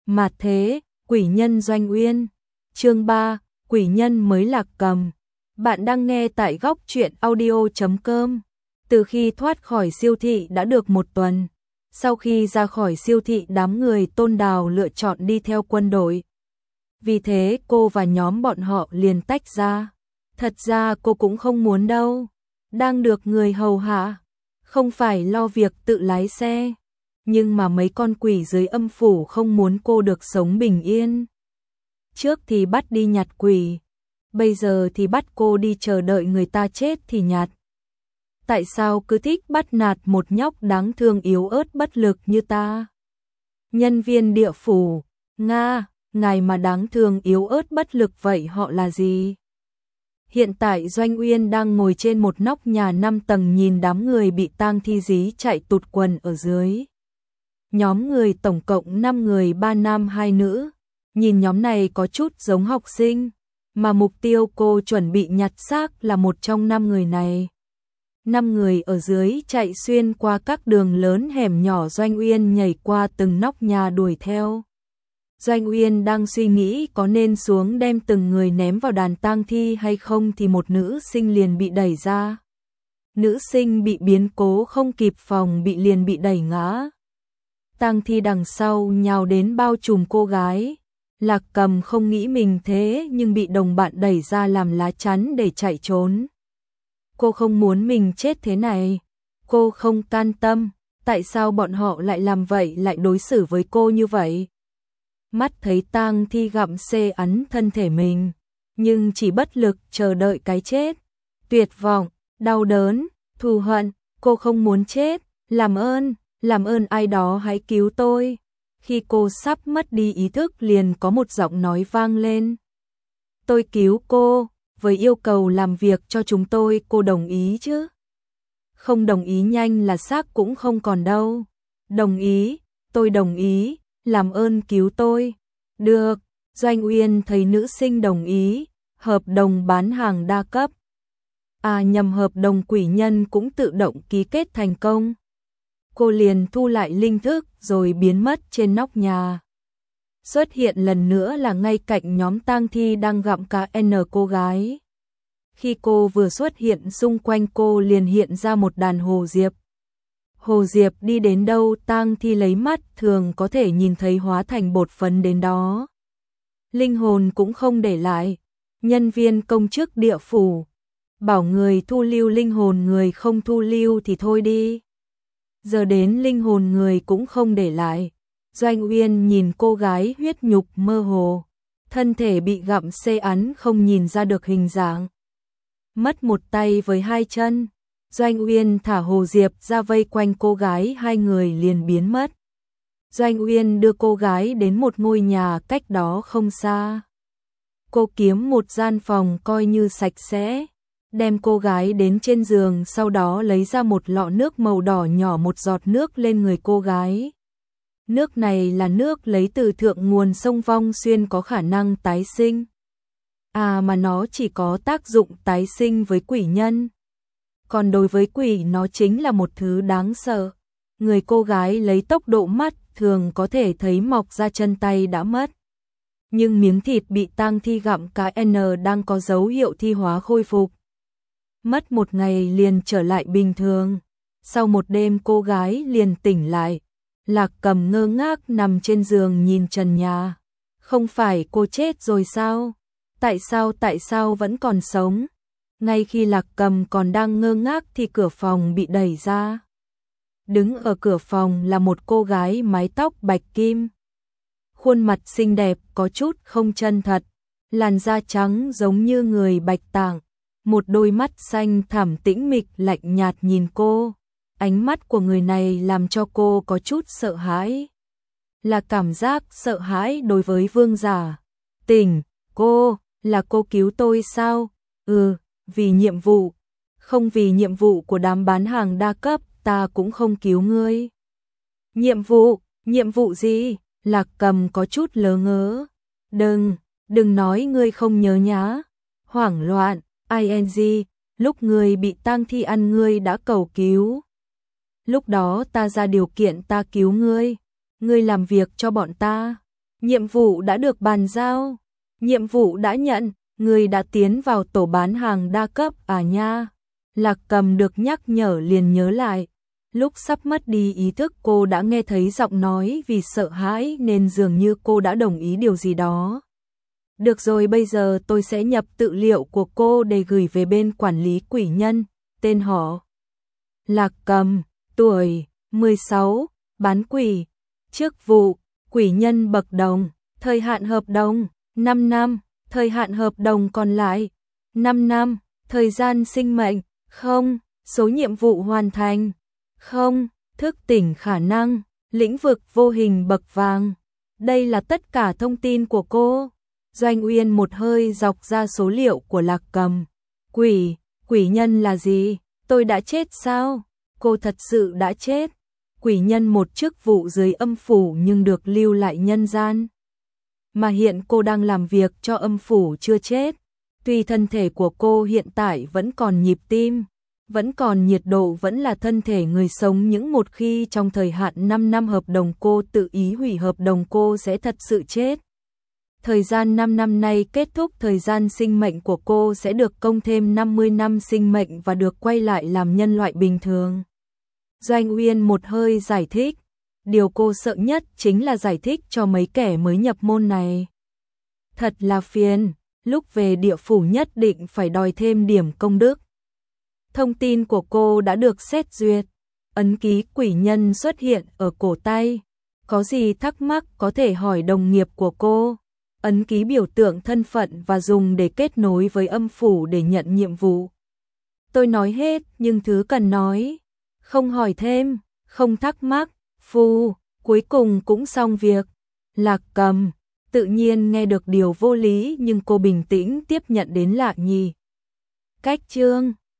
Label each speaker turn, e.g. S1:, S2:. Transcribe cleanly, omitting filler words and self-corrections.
S1: Mạt thế, quỷ nhân Doanh Uyên. Chương 3, quỷ nhân mới Lạc Cầm. Bạn đang nghe tại góc truyện audio.com. Từ khi thoát khỏi siêu thị đã được một tuần. Sau khi ra khỏi siêu thị, đám người Tôn Đào lựa chọn đi theo quân đội. Vì thế cô và nhóm bọn họ liền tách ra. Thật ra cô cũng không muốn đâu. Đang được người hầu hạ, không phải lo việc tự lái xe. Nhưng mà mấy con quỷ dưới âm phủ không muốn cô được sống bình yên. Trước thì bắt đi nhặt quỷ, bây giờ thì bắt cô đi chờ đợi người ta chết thì nhặt. Tại sao cứ thích bắt nạt một nhóc đáng thương yếu ớt bất lực như ta? Nhân viên địa phủ, Nga, ngài mà đáng thương yếu ớt bất lực vậy họ là gì? Hiện tại Doanh Uyên đang ngồi trên một nóc nhà 5 tầng nhìn đám người bị tang thi dí chạy tụt quần ở dưới. Nhóm người tổng cộng 5 người, 3 nam 2 nữ. Nhìn nhóm này có chút giống học sinh, mà mục tiêu cô chuẩn bị nhặt xác là một trong 5 người này. 5 người ở dưới chạy xuyên qua các đường lớn hẻm nhỏ, Doanh Uyên nhảy qua từng nóc nhà đuổi theo. Doanh Uyên đang suy nghĩ có nên xuống đem từng người ném vào đàn tang thi hay không thì một nữ sinh liền bị đẩy ra. Nữ sinh bị biến cố không kịp phòng bị liền bị đẩy ngã. Tang thi đằng sau nhào đến bao trùm cô gái. Lạc Cầm không nghĩ mình thế nhưng bị đồng bạn đẩy ra làm lá chắn để chạy trốn. Cô không muốn mình chết thế này. Cô không can tâm. Tại sao bọn họ lại làm vậy, lại đối xử với cô như vậy? Mắt thấy tang thi gặm xé ắn thân thể mình, nhưng chỉ bất lực chờ đợi cái chết. Tuyệt vọng, đau đớn, thù hận, cô không muốn chết. Làm ơn ai đó hãy cứu tôi. Khi cô sắp mất đi ý thức liền có một giọng nói vang lên. Tôi cứu cô, với yêu cầu làm việc cho chúng tôi, cô đồng ý chứ? Không đồng ý nhanh là xác cũng không còn đâu. Đồng ý, tôi đồng ý, làm ơn cứu tôi. Được, Doanh Uyên thấy nữ sinh đồng ý, hợp đồng bán hàng đa cấp. Nhầm, hợp đồng quỷ nhân cũng tự động ký kết thành công. Cô liền thu lại linh thức rồi biến mất trên nóc nhà. Xuất hiện lần nữa là ngay cạnh nhóm tang thi đang gặm cá N cô gái. Khi cô vừa xuất hiện, xung quanh cô liền hiện ra một đàn hồ diệp. Hồ diệp đi đến đâu tang thi lấy mắt thường có thể nhìn thấy hóa thành bột phấn đến đó. Linh hồn cũng không để lại. Nhân viên công chức địa phủ bảo người thu lưu linh hồn, người không thu lưu thì thôi đi. Giờ đến linh hồn người cũng không để lại. Doanh Uyên nhìn cô gái huyết nhục mơ hồ, thân thể bị gặm xé ắn không nhìn ra được hình dạng. Mất một tay với 2 chân, Doanh Uyên thả hồ diệp ra vây quanh cô gái, 2 người liền biến mất. Doanh Uyên đưa cô gái đến một ngôi nhà cách đó không xa. Cô kiếm một gian phòng coi như sạch sẽ, đem cô gái đến trên giường, sau đó lấy ra một lọ nước màu đỏ nhỏ một giọt nước lên người cô gái. Nước này là nước lấy từ thượng nguồn sông Vong Xuyên, có khả năng tái sinh. Mà nó chỉ có tác dụng tái sinh với quỷ nhân. Còn đối với quỷ nó chính là một thứ đáng sợ. Người cô gái lấy tốc độ mắt thường có thể thấy mọc ra chân tay đã mất. Nhưng miếng thịt bị tang thi gặm cá N đang có dấu hiệu thi hóa khôi phục. Mất một ngày liền trở lại bình thường. Sau một đêm cô gái liền tỉnh lại. Lạc Cầm ngơ ngác nằm trên giường nhìn trần nhà. Không phải cô chết rồi sao? Tại sao vẫn còn sống? Ngay khi Lạc Cầm còn đang ngơ ngác thì cửa phòng bị đẩy ra. Đứng ở cửa phòng là một cô gái mái tóc bạch kim. Khuôn mặt xinh đẹp có chút không chân thật. Làn da trắng giống như người Bạch Tạng. Một đôi mắt xanh thẳm tĩnh mịch lạnh nhạt nhìn cô. Ánh mắt của người này làm cho cô có chút sợ hãi. Là cảm giác sợ hãi đối với vương giả. Tỉnh, là cô cứu tôi sao? Vì nhiệm vụ. Không vì nhiệm vụ của đám bán hàng đa cấp, ta cũng không cứu ngươi. Nhiệm vụ gì? Lạc Cầm có chút lớ ngớ. Đừng nói ngươi không nhớ nhá. Hoảng loạn, ing, lúc ngươi bị tang thi ăn ngươi đã cầu cứu. Lúc đó ta ra điều kiện ta cứu ngươi. Ngươi làm việc cho bọn ta. Nhiệm vụ đã được bàn giao. Nhiệm vụ đã nhận, người đã tiến vào tổ bán hàng đa cấp à nha. Lạc Cầm được nhắc nhở liền nhớ lại. Lúc sắp mất đi ý thức cô đã nghe thấy giọng nói, vì sợ hãi nên dường như cô đã đồng ý điều gì đó. Được rồi, bây giờ tôi sẽ nhập tư liệu của cô để gửi về bên quản lý quỷ nhân. Tên họ Lạc Cầm, tuổi 16, bán quỷ, chức vụ quỷ nhân bậc đồng, thời hạn hợp đồng 5 năm, thời hạn hợp đồng còn lại 5 năm, thời gian sinh mệnh không, số nhiệm vụ hoàn thành không, thức tỉnh khả năng, lĩnh vực vô hình bậc vàng. Đây là tất cả thông tin của cô. Doanh Uyên một hơi dọc ra số liệu của Lạc Cầm. Quỷ nhân là gì? Tôi đã chết sao? Cô thật sự đã chết. Quỷ nhân một chức vụ dưới âm phủ nhưng được lưu lại nhân gian. Mà hiện cô đang làm việc cho âm phủ chưa chết. Tuy thân thể của cô hiện tại vẫn còn nhịp tim, vẫn còn nhiệt độ, vẫn là thân thể người sống, nhưng một khi trong thời hạn 5 năm hợp đồng cô tự ý hủy hợp đồng, cô sẽ thật sự chết. Thời gian 5 năm nay kết thúc, thời gian sinh mệnh của cô sẽ được công thêm 50 năm sinh mệnh và được quay lại làm nhân loại bình thường. Doanh Uyên một hơi giải thích. Điều cô sợ nhất chính là giải thích cho mấy kẻ mới nhập môn này. Thật là phiền, lúc về địa phủ nhất định phải đòi thêm điểm công đức. Thông tin của cô đã được xét duyệt. Ấn ký quỷ nhân xuất hiện ở cổ tay. Có gì thắc mắc có thể hỏi đồng nghiệp của cô. Ấn ký biểu tượng thân phận và dùng để kết nối với âm phủ để nhận nhiệm vụ. Tôi nói hết, nhưng thứ cần nói. Không hỏi thêm, không thắc mắc. Phu, cuối cùng cũng xong việc. Lạc Cầm tự nhiên nghe được điều vô lý, nhưng cô bình tĩnh tiếp nhận đến lạ nhì. Cách chương